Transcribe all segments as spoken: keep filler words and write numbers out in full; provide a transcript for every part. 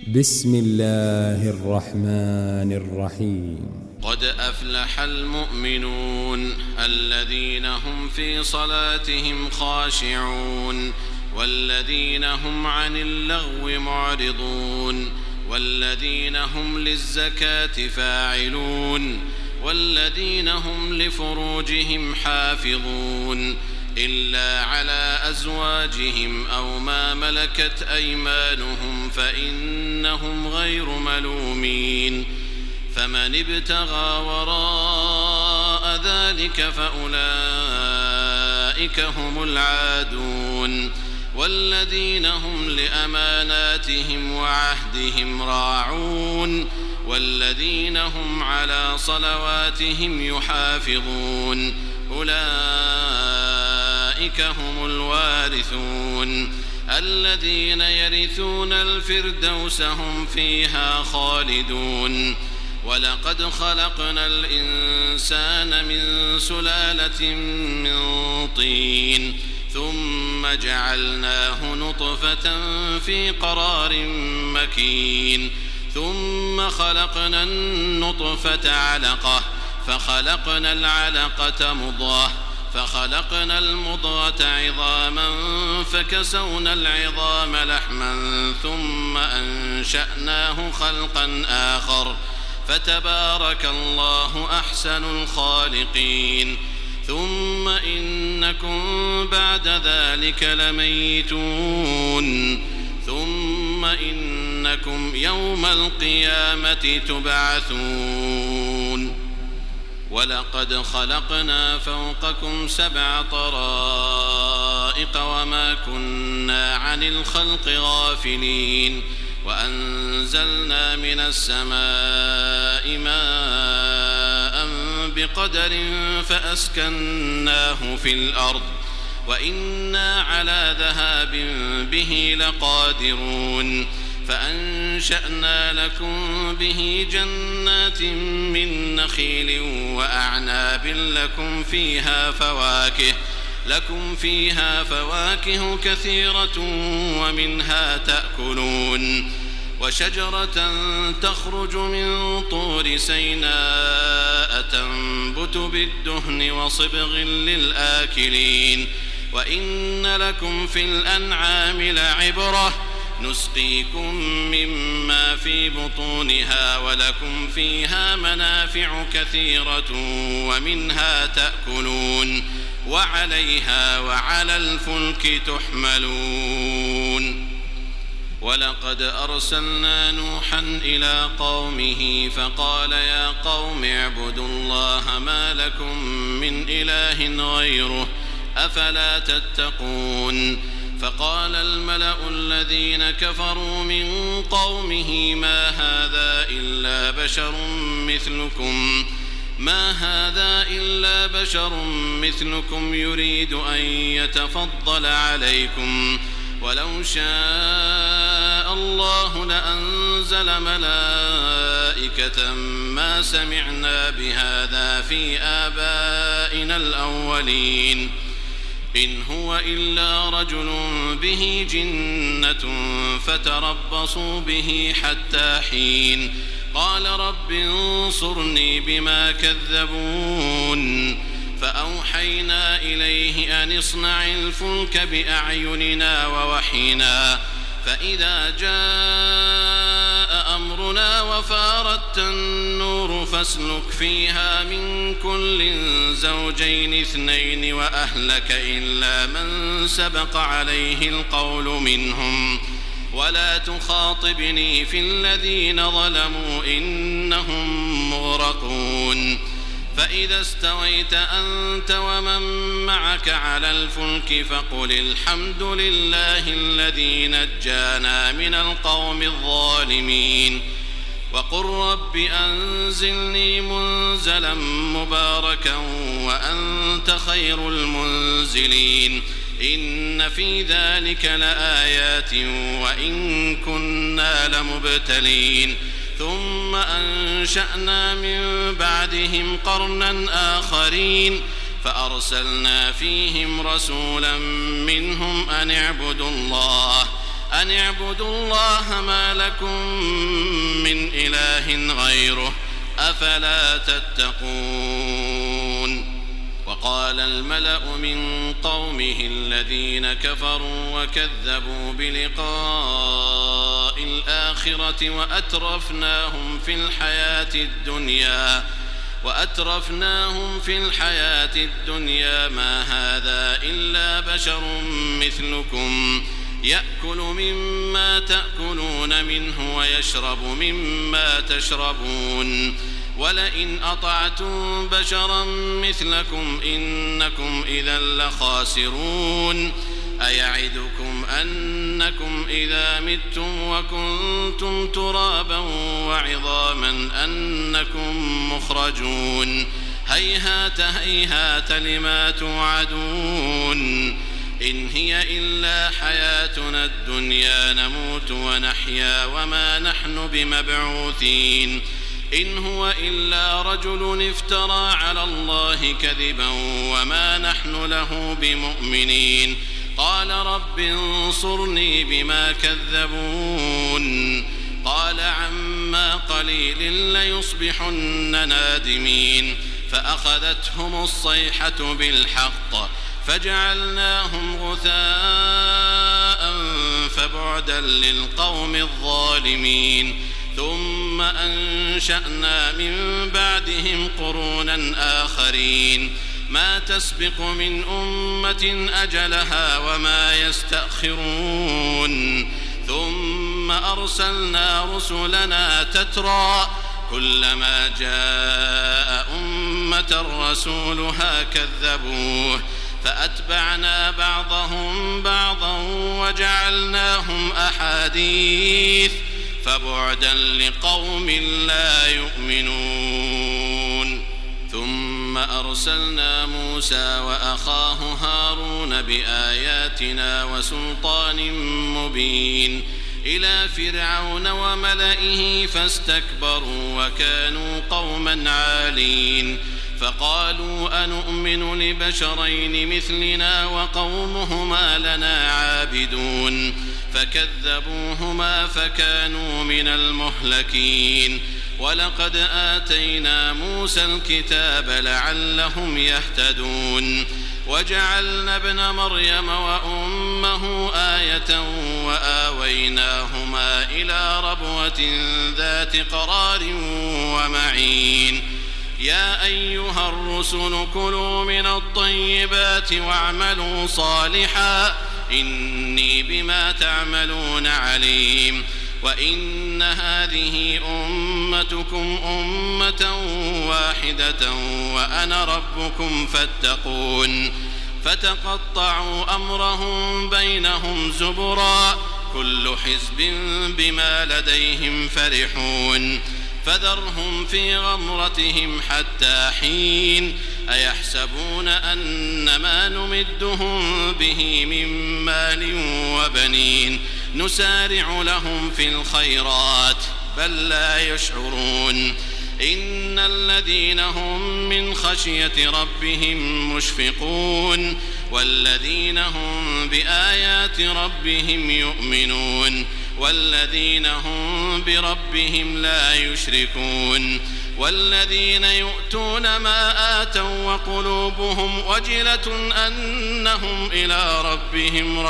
بسم الله الرحمن الرحيم. قد أفلح المؤمنون الذين هم في صلاتهم خاشعون والذين هم عن اللغو معرضون والذين هم للزكاة فاعلون والذين هم لفروجهم حافظون إلا على أزواجهم أو ما ملكت أيمانهم فإنهم غير ملومين. فمن ابتغى وراء ذلك فأولئك هم العادون والذين هم لأماناتهم وعهدهم راعون والذين هم على صلواتهم يحافظون أولئك هم الوارثون الذين يرثون الفردوس هم فيها خالدون. ولقد خلقنا الإنسان من سلالة من طين ثم جعلناه نطفة في قرار مكين ثم خلقنا النطفة علقة فخلقنا العلقة مضغة فخلقنا المضغة عظاما فكسونا العظام لحما ثم أنشأناه خلقا آخر فتبارك الله أحسن الخالقين. ثم إنكم بعد ذلك لميتون ثم إنكم يوم القيامة تبعثون. ولقد خلقنا فوقكم سبع طرائق وما كنا عن الخلق غافلين وأنزلنا من السماء ماء بقدر فأسكناه في الأرض وإنا على ذهاب به لقادرون. فأنشأنا لكم به جنات من نخيل وأعناب لكم فيها فواكه لكم فيها فواكه كثيرة ومنها تأكلون. وشجرة تخرج من طور سيناء تنبت بالدهن وصبغ للآكلين. وإن لكم في الأنعام لعبرة نسقيكم مما في بطونها ولكم فيها منافع كثيرة ومنها تأكلون وعليها وعلى الفلك تحملون. ولقد أرسلنا نوحا إلى قومه فقال يا قوم اعبدوا الله ما لكم من إله غيره أفلا تتقون. فقال الملأ الذين كفروا من قومه ما هذا إلا بشر مثلكم ما هذا إلا بشر مثلكم يريد أن يتفضل عليكم ولو شاء الله لأنزل ملائكة ما سمعنا بهذا في آبائنا الأولين إن هو إلا رجل به جنة فتربصوا به حتى حين. قال رب انصرني بما كذبون. فأوحينا إليه أن اصنع الفلك بأعيننا ووحينا فإذا جاء أمرنا وفاردت النور فاسلك فيها من كل زوجين اثنين وأهلك إلا من سبق عليه القول منهم ولا تخاطبني في الذين ظلموا إنهم مغرقون. فإذا استويت أنت ومن معك على الفلك فقل الحمد لله الذي نجانا من القوم الظالمين وقل رب أنزلني منزلا مباركا وأنت خير المنزلين. إن في ذلك لآيات وإن كنا لمبتلين. ثم أنشأنا من بعدهم قرنا آخرين فأرسلنا فيهم رسولا منهم أن اعبدوا الله أن اعبدوا الله ما لكم من إله غيره أفلا تتقون. وقال الملأ من قومه الذين كفروا وكذبوا بلقاء الآخرة وأترفناهم في الحياة الدنيا وأترفناهم في الحياة الدنيا ما هذا إلا بشر مثلكم يأكل مما تأكلون منه ويشرب مما تشربون ولئن أطعتم بشرا مثلكم إنكم إذا لخاسرون. أيعدكم أنكم إذا متم وكنتم ترابا وعظاما أنكم مخرجون هيهات هيهات لما توعدون إن هي إلا حياتنا الدنيا نموت ونحيا وما نحن بمبعوثين إن هو إلا رجل افترى على الله كذبا وما نحن له بمؤمنين. قال رب انصرني بما كذبون قال عما قليل ليصبحن نادمين فأخذتهم الصيحة بالحق فجعلناهم غثاء فبعدا للقوم الظالمين. ثم أنشأنا من بعدهم قرونا آخرين ما تسبق من أمة أجلها وما يستأخرون ثم أرسلنا رسلنا تترى كلما جاء أمة رسولها كذبوه فأتبعنا بعضهم بعضا وجعلناهم أحاديث فبعدا لقوم لا يؤمنون. ثم أرسلنا موسى وأخاه هارون بآياتنا وسلطان مبين إلى فرعون وملئه فاستكبروا وكانوا قوما عالين فقالوا أنؤمن لبشرين مثلنا وقومهما لنا عابدون فكذبوهما فكانوا من المهلكين. ولقد آتينا موسى الكتاب لعلهم يهتدون وجعلنا ابن مريم وأمه آية وآويناهما إلى ربوة ذات قرار ومعين. يا أيها الرسل كلوا من الطيبات واعملوا صالحا إني بما تعملون عليم. وإن هذه أمتكم أمة واحدة وأنا ربكم فاتقون. فتقطعوا أمرهم بينهم زبرا كل حزب بما لديهم فرحون. فذرهم في غمرتهم حتى حين أيحسبون أن ما نمدهم به من مال وبنين نسارع لهم في الخيرات بل لا يشعرون. إن الذين هم من خشية ربهم مشفقون والذين هم بآيات ربهم يؤمنون والذين هم بربهم لا يشركون والذين يؤتون ما آتوا وقلوبهم وجلة أنهم إلى ربهم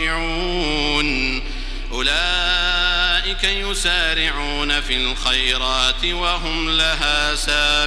راجعون أولئك يسارعون في الخيرات وهم لها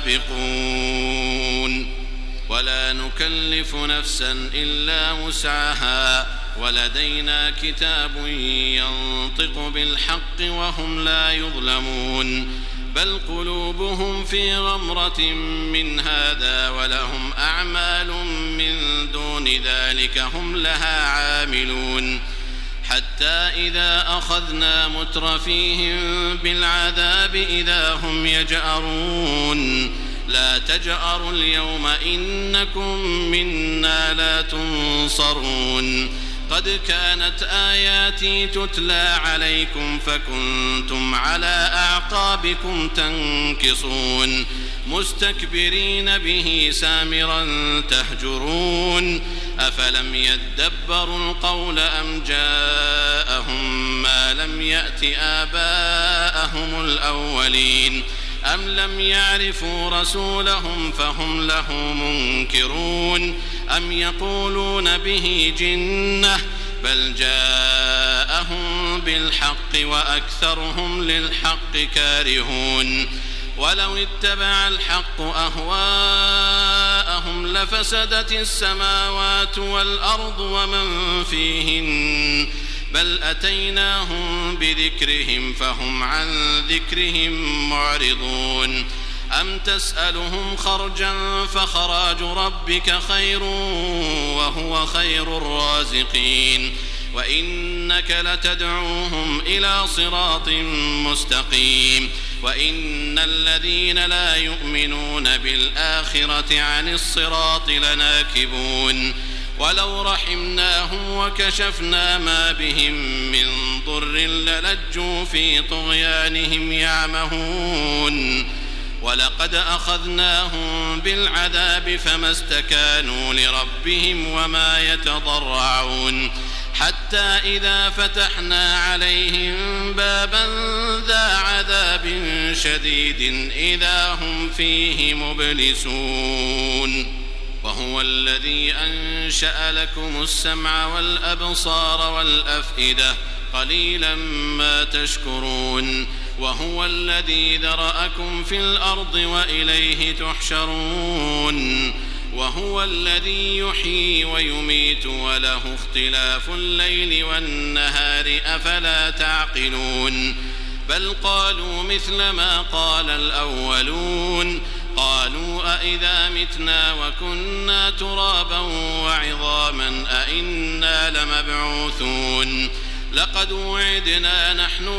سابقون. ولا نكلف نفسا إلا وسعها ولدينا كتاب ينطق بالحق وهم لا يظلمون. بل قلوبهم في غمرة من هذا ولهم أعمال من دون ذلك هم لها عاملون. حتى إذا أخذنا مترفيهم بالعذاب إذا هم يجأرون لا تجأروا اليوم إنكم منا لا تنصرون. قد كانت آياتي تتلى عليكم فكنتم على أعقابكم تنكصون مستكبرين به سامرا تهجرون أفلم يدبروا القول أم جاءهم ما لم يأت آباءهم الأولين أم لم يعرفوا رسولهم فهم له منكرون أم يقولون به جنة بل جاءهم بالحق وأكثرهم للحق كارهون ولو اتبع الحق أهواءهم لفسدت السماوات والأرض ومن فيهن بل أتيناهم بذكرهم فهم عن ذكرهم معرضون أم تسألهم خرجا فخراج ربك خير وهو خير الرازقين وإنك لتدعوهم إلى صراط مستقيم وإن الذين لا يؤمنون بالآخرة عن الصراط لناكبون ولو رحمناهم وكشفنا ما بهم من ضر للجوا في طغيانهم يعمهون ولقد أخذناهم بالعذاب فما استكانوا لربهم وما يتضرعون حتى إذا فتحنا عليهم بابا ذا عذاب شديد إذا هم فيه مبلسون وهو الذي أنشأ لكم السمع والأبصار والأفئدة قليلا ما تشكرون وهو الذي ذرأكم في الأرض وإليه تحشرون وهو الذي يحيي ويميت وله اختلاف الليل والنهار أفلا تعقلون بل قالوا مثل ما قال الأولون قالوا أئذا متنا وكنا ترابا وعظاما أئنا لمبعوثون لقد وعدنا نحن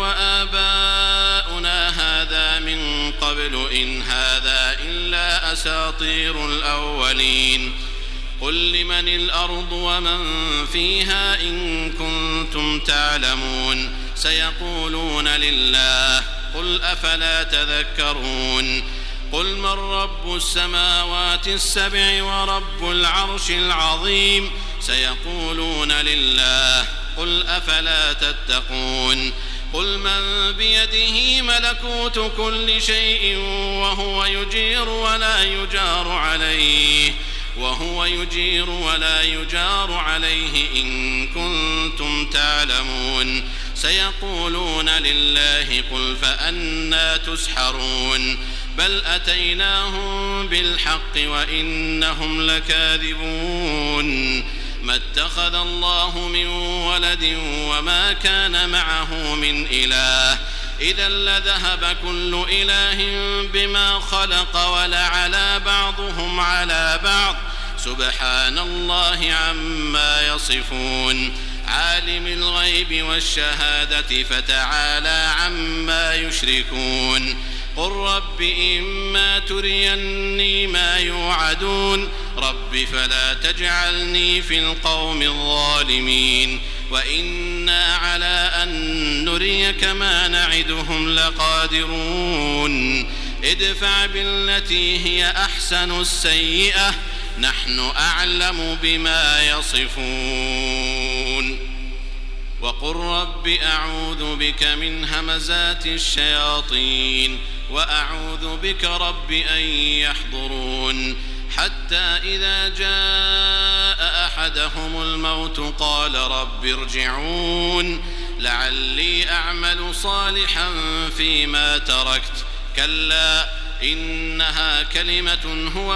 وآباؤنا هذا من قبل إن هذا إلا أساطير الأولين قل لمن الأرض ومن فيها إن كنتم تعلمون سيقولون لله قل أفلا تذكرون قل من رب السماوات السبع ورب العرش العظيم سيقولون لله قل أفلا تتقون قل من بيده ملكوت كل شيء وهو يجير ولا يجار عليه وهو يجير ولا يجار عليه إن كنتم تعلمون سيقولون لله قل فأنى تسحرون بل أتيناهم بالحق وإنهم لكاذبون ما اتخذ الله من ولد وما كان معه من إله إذا لذهب كل إله بما خلق ولعلى بعضهم على بعض سبحان الله عما يصفون عالم الغيب والشهادة فتعالى عما يشركون قل رب إما تريني ما يوعدون رب فلا تجعلني في القوم الظالمين وإنا على أن نريك ما نعدهم لقادرون ادفع بالتي هي أحسن السيئة نحن أعلم بما يصفون وقل رب أعوذ بك من همزات الشياطين وأعوذ بك رب أن يحضرون حتى إذا جاء أحدهم الموت قال رب ارجعون لعلي أعمل صالحا فيما تركت كلا إنها كلمة هو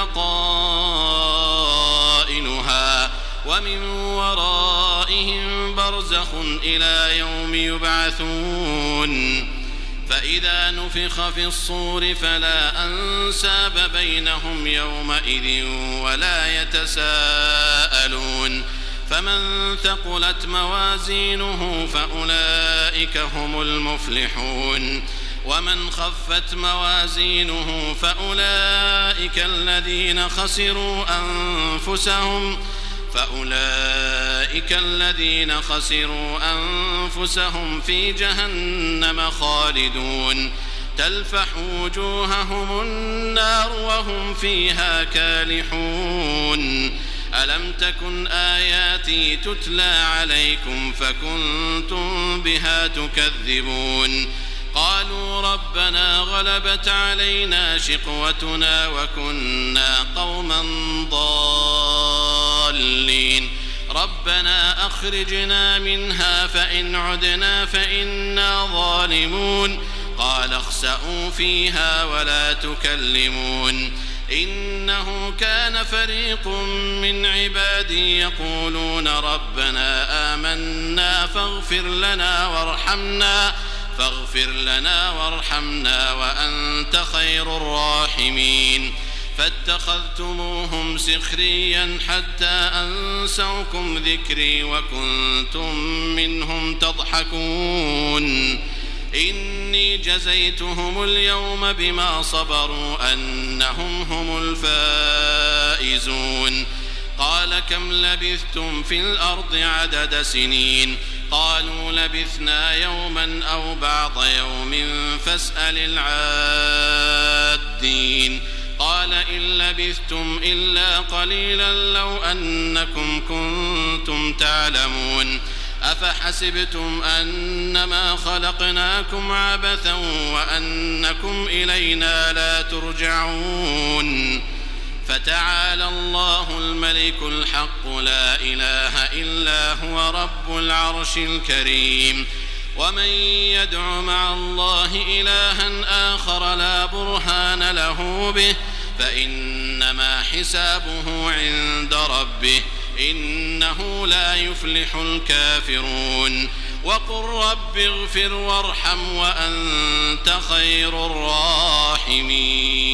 قائلها ومن ورائهم برزخ إلى يوم يبعثون فإذا نفخ في الصور فلا أنساب بينهم يومئذ ولا يتساءلون فمن ثقلت موازينه فأولئك هم المفلحون ومن خفت موازينه فأولئك الذين خسروا أنفسهم فأولئك الذين خسروا أنفسهم في جهنم خالدون تلفح وجوههم النار وهم فيها كالحون ألم تكن آياتي تتلى عليكم فكنتم بها تكذبون قالوا ربنا غلبت علينا شقوتنا وكنا قوما ضالين ربنا أخرجنا منها فإن عدنا فإنا ظالمون قال اخسئوا فيها ولا تكلمون إنه كان فريق من عبادي يقولون ربنا آمنا فاغفر لنا وارحمنا فاغفر لنا وارحمنا وأنت خير الراحمين فاتخذتموهم سخريا حتى أنسوكم ذكري وكنتم منهم تضحكون إني جزيتهم اليوم بما صبروا أنهم هم الفائزون قال كم لبثتم في الأرض عدد سنين قالوا لبثنا يوما أو بعض يوم فاسأل العادين قال إن لبثتم إلا قليلا لو أنكم كنتم تعلمون أفحسبتم أنما خلقناكم عبثا وأنكم إلينا لا ترجعون فتعالى الله الملك الحق لا إله إلا هو رب العرش الكريم ومن يدع مع الله إلها آخر لا برهان له به فإنما حسابه عند ربه إنه لا يفلح الكافرون وقل رب اغفر وارحم وأنت خير الراحمين